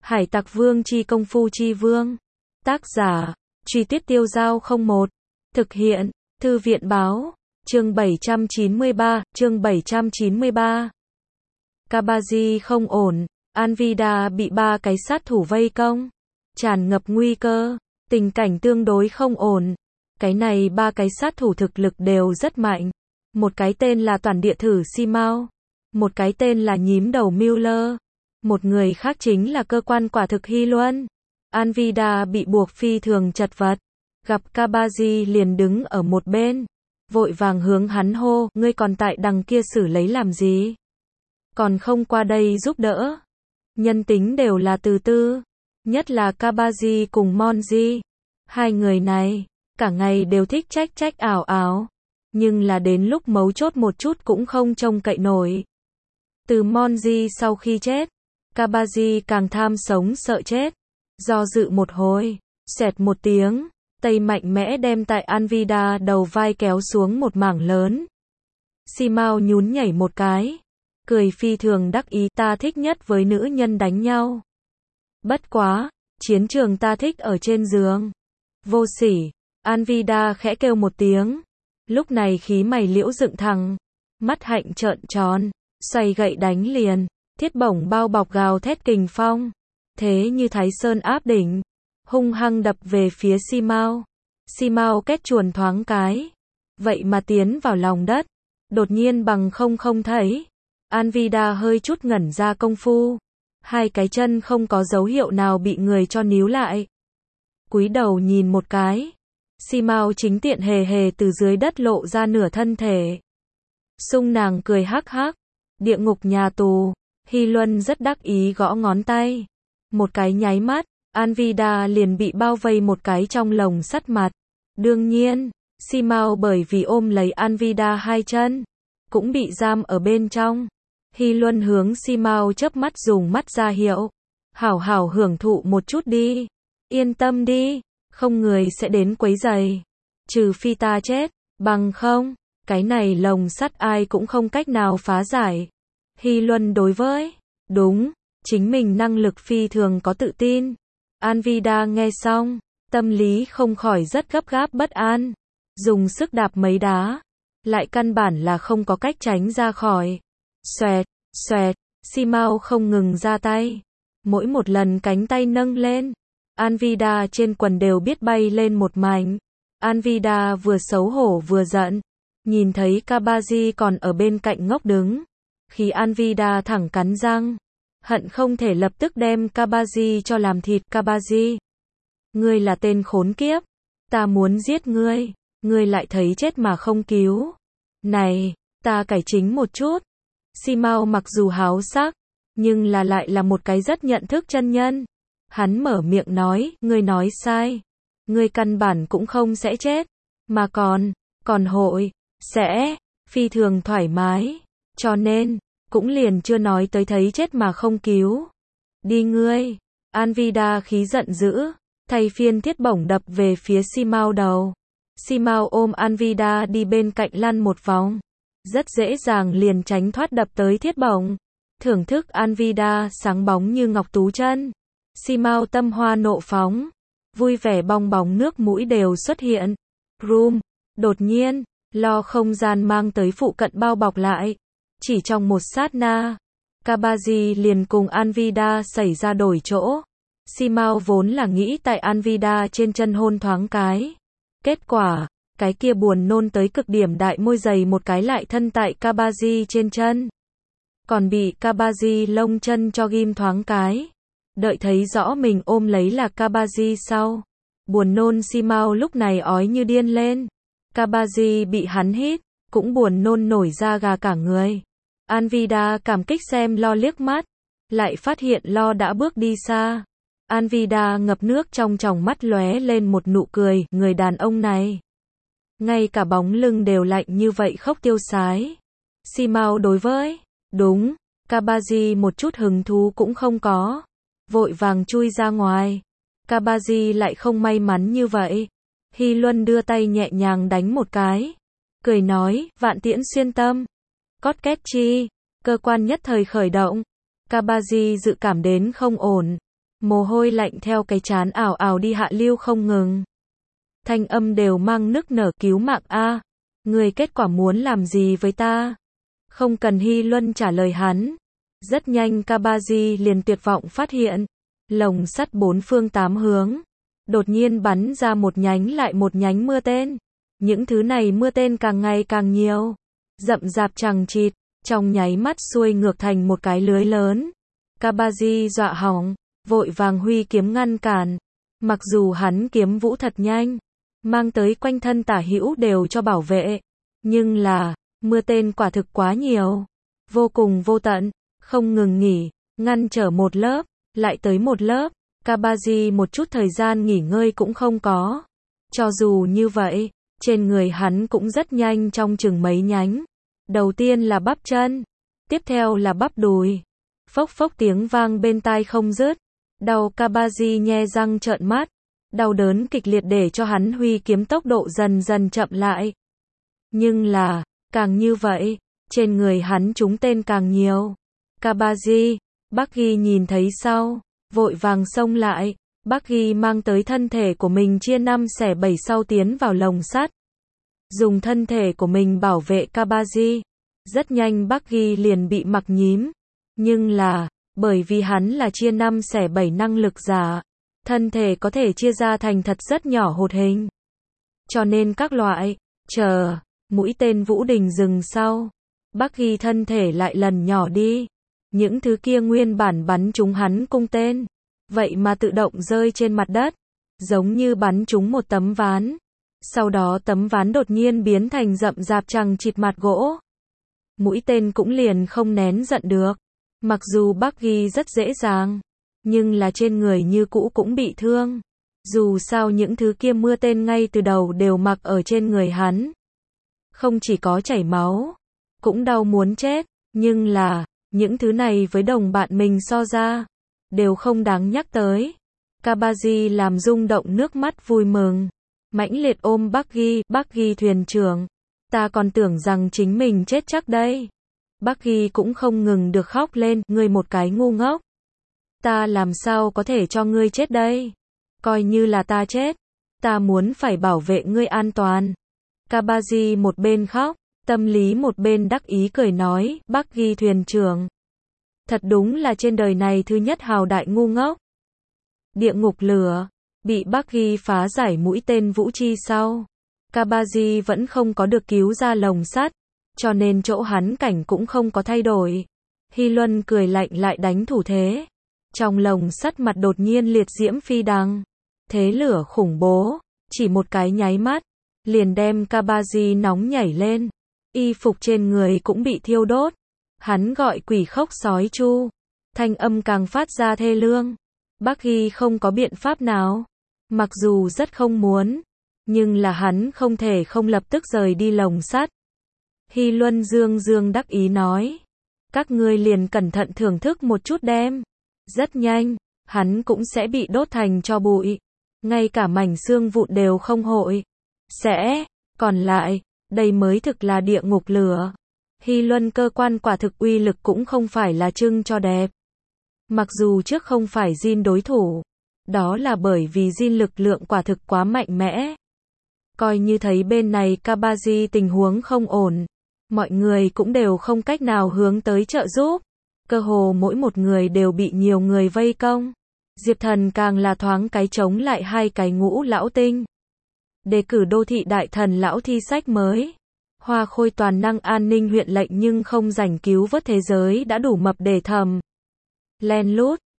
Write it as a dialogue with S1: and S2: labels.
S1: Hải Tặc Vương chi công phu chi vương. Tác giả, Truy Tuyết Tiêu Dao 01. Thực hiện, Thư viện báo. Chương 793, chương 793. Kabaji không ổn, Anvida bị ba cái sát thủ vây công. Tràn ngập nguy cơ, tình cảnh tương đối không ổn. Cái này ba cái sát thủ thực lực đều rất mạnh. Một cái tên là Toàn Địa Thử Simao. Một cái tên là Nhím Đầu Miller. Một người khác chính là cơ quan quả thực Hy Luân. Anvida bị buộc phi thường chật vật. Gặp Kabaji liền đứng ở một bên. Vội vàng hướng hắn hô, ngươi còn tại đằng kia xử lấy làm gì? Còn không qua đây giúp đỡ. Nhân tính đều là từ tư. Nhất là Kabaji cùng Monji. Hai người này, cả ngày đều thích trách ảo ảo. Nhưng là đến lúc mấu chốt một chút cũng không trông cậy nổi. Từ Monji sau khi chết, Kabaji càng tham sống sợ chết. Do dự một hồi, xẹt một tiếng, tay mạnh mẽ đem tại Anvida đầu vai kéo xuống một mảng lớn. Simao nhún nhảy một cái, cười phi thường đắc ý, ta thích nhất với nữ nhân đánh nhau. Bất quá, chiến trường ta thích ở trên giường. Vô sỉ, Anvida khẽ kêu một tiếng. Lúc này khí mày liễu dựng thẳng, mắt hạnh trợn tròn, xoay gậy đánh liền. Thiết bổng bao bọc gào thét kình phong, thế như Thái Sơn áp đỉnh, hung hăng đập về phía Simao. Simao két chuồn thoáng cái, vậy mà tiến vào lòng đất, đột nhiên bằng không thấy. Anvida hơi chút ngẩn ra công phu, hai cái chân không có dấu hiệu nào bị người cho níu lại. Cúi đầu nhìn một cái, Simao chính tiện hề hề từ dưới đất lộ ra nửa thân thể. Sung nàng cười hắc hắc, địa ngục nhà tù. Hy Luân rất đắc ý gõ ngón tay. Một cái nháy mắt, Anvida liền bị bao vây một cái trong lồng sắt mặt. Đương nhiên, Simao bởi vì ôm lấy Anvida hai chân, cũng bị giam ở bên trong. Hy Luân hướng Simao chớp mắt dùng mắt ra hiệu. Hảo hảo hưởng thụ một chút đi. Yên tâm đi, không người sẽ đến quấy rầy. Trừ phi ta chết, bằng không, cái này lồng sắt ai cũng không cách nào phá giải. Hy Luân đối với, đúng, chính mình năng lực phi thường có tự tin. Anvida nghe xong, tâm lý không khỏi rất gấp gáp bất an. Dùng sức đạp mấy đá, lại căn bản là không có cách tránh ra khỏi. Xoẹt, xoẹt, Simao không ngừng ra tay. Mỗi một lần cánh tay nâng lên, Anvida trên quần đều biết bay lên một mảnh. Anvida vừa xấu hổ vừa giận, nhìn thấy Kabaji còn ở bên cạnh ngốc đứng. Khi Anvida thẳng cắn răng, hận không thể lập tức đem Kabaji cho làm thịt. Kabaji, ngươi là tên khốn kiếp, ta muốn giết ngươi, ngươi lại thấy chết mà không cứu. Này, ta cải chính một chút. Simao mặc dù háo sắc, nhưng là lại là một cái rất nhận thức chân nhân. Hắn mở miệng nói, ngươi nói sai. Ngươi căn bản cũng không sẽ chết, mà còn hội, sẽ, phi thường thoải mái. Cho nên, cũng liền chưa nói tới thấy chết mà không cứu. Đi ngươi. Anvida khí giận dữ, thay phiên thiết bổng đập về phía Simao đầu. Simao ôm Anvida đi bên cạnh lăn một vòng. Rất dễ dàng liền tránh thoát đập tới thiết bổng. Thưởng thức Anvida sáng bóng như ngọc tú chân. Simao tâm hoa nộ phóng. Vui vẻ bong bóng nước mũi đều xuất hiện. Room. Đột nhiên, lo không gian mang tới phụ cận bao bọc lại. Chỉ trong một sát na, Kabaji liền cùng Anvida xảy ra đổi chỗ. Simao vốn là nghĩ tại Anvida trên chân hôn thoáng cái. Kết quả, cái kia buồn nôn tới cực điểm đại môi dày một cái lại thân tại Kabaji trên chân. Còn bị Kabaji lông chân cho ghim thoáng cái. Đợi thấy rõ mình ôm lấy là Kabaji sau. Buồn nôn Simao lúc này ói như điên lên. Kabaji bị hắn hít, cũng buồn nôn nổi da gà cả người. Anvida cảm kích xem lo liếc mắt, lại phát hiện lo đã bước đi xa. Anvida ngập nước trong tròng mắt lóe lên một nụ cười, người đàn ông này. Ngay cả bóng lưng đều lạnh như vậy khóc tiêu sái. Simao đối với, đúng, Kabaji một chút hứng thú cũng không có. Vội vàng chui ra ngoài. Kabaji lại không may mắn như vậy. Hy Luân đưa tay nhẹ nhàng đánh một cái. Cười nói, vạn tiễn xuyên tâm. Cót két chi, cơ quan nhất thời khởi động. Kabaji dự cảm đến không ổn. Mồ hôi lạnh theo cái trán ảo ảo đi hạ lưu không ngừng. Thanh âm đều mang nức nở, cứu mạng a, người kết quả muốn làm gì với ta? Không cần Hy Luân trả lời hắn. Rất nhanh Kabaji liền tuyệt vọng phát hiện, lồng sắt bốn phương tám hướng, đột nhiên bắn ra một nhánh lại một nhánh mưa tên. Những thứ này mưa tên càng ngày càng nhiều, rậm rạp chằng chịt, trong nháy mắt xuôi ngược thành một cái lưới lớn. Kabaji dọa hỏng, vội vàng huy kiếm ngăn cản. Mặc dù hắn kiếm vũ thật nhanh, mang tới quanh thân tả hữu đều cho bảo vệ, nhưng là, mưa tên quả thực quá nhiều, vô cùng vô tận, không ngừng nghỉ, ngăn trở một lớp, lại tới một lớp. Kabaji một chút thời gian nghỉ ngơi cũng không có. Cho dù như vậy, trên người hắn cũng rất nhanh trong chừng mấy nhánh. Đầu tiên là bắp chân, tiếp theo là bắp đùi. Phốc phốc tiếng vang bên tai không dứt. Đau Kabaji nhe răng trợn mắt. Đau đớn kịch liệt để cho hắn huy kiếm tốc độ dần dần chậm lại. Nhưng là, càng như vậy, trên người hắn trúng tên càng nhiều. Kabaji, Buggy nhìn thấy sau, vội vàng xông lại. Buggy mang tới thân thể của mình chia 5 xẻ 7 sau tiến vào lồng sắt. Dùng thân thể của mình bảo vệ Kabaji. Rất nhanh Buggy liền bị mặc nhím. Nhưng là, bởi vì hắn là chia 5 xẻ 7 năng lực giả, thân thể có thể chia ra thành thật rất nhỏ hột hình. Cho nên các loại, mũi tên Vũ Đình dừng sau. Buggy thân thể lại lần nhỏ đi. Những thứ kia nguyên bản bắn trúng hắn cung tên, vậy mà tự động rơi trên mặt đất, giống như bắn trúng một tấm ván. Sau đó tấm ván đột nhiên biến thành rậm rạp chằng chịt mặt gỗ. Mũi tên cũng liền không nén giận được. Mặc dù Buggy rất dễ dàng, nhưng là trên người như cũ cũng bị thương. Dù sao những thứ kia mưa tên ngay từ đầu đều mặc ở trên người hắn. Không chỉ có chảy máu, cũng đau muốn chết, nhưng là, những thứ này với đồng bạn mình so ra, đều không đáng nhắc tới. Kabaji làm rung động nước mắt vui mừng, mãnh liệt ôm Buggy thuyền trưởng. Ta còn tưởng rằng chính mình chết chắc đây. Buggy cũng không ngừng được khóc lên, ngươi một cái ngu ngốc. Ta làm sao có thể cho ngươi chết đây? Coi như là ta chết, ta muốn phải bảo vệ ngươi an toàn. Kabaji một bên khóc, tâm lý một bên đắc ý cười nói, Buggy thuyền trưởng. Thật đúng là trên đời này thứ nhất hào đại ngu ngốc. Địa ngục lửa, bị Buggy phá giải mũi tên vũ chi sau. Kabaji vẫn không có được cứu ra lồng sắt, cho nên chỗ hắn cảnh cũng không có thay đổi. Hy Luân cười lạnh lại đánh thủ thế. Trong lồng sắt mặt đột nhiên liệt diễm phi đằng. Thế lửa khủng bố, chỉ một cái nháy mắt, liền đem Kabaji nóng nhảy lên. Y phục trên người cũng bị thiêu đốt. Hắn gọi quỷ khóc sói chu. Thanh âm càng phát ra thê lương. Buggy không có biện pháp nào. Mặc dù rất không muốn, nhưng là hắn không thể không lập tức rời đi lồng sắt. Hy Luân dương đắc ý nói. Các ngươi liền cẩn thận thưởng thức một chút đem. Rất nhanh, hắn cũng sẽ bị đốt thành tro bụi. Ngay cả mảnh xương vụn đều không hội còn lại, đây mới thực là địa ngục lửa. Hy Luân cơ quan quả thực uy lực cũng không phải là trưng cho đẹp. Mặc dù trước không phải Jin đối thủ, đó là bởi vì Jin lực lượng quả thực quá mạnh mẽ. Coi như thấy bên này Kabaji tình huống không ổn, mọi người cũng đều không cách nào hướng tới trợ giúp. Cơ hồ mỗi một người đều bị nhiều người vây công. Diệp Thần càng là thoáng cái chống lại hai cái ngũ lão tinh. Đề cử đô thị đại thần lão thi sách mới. Hoa Khôi toàn năng an ninh huyện lệnh nhưng không rảnh cứu vớt thế giới đã đủ mập để thầm. Len lút,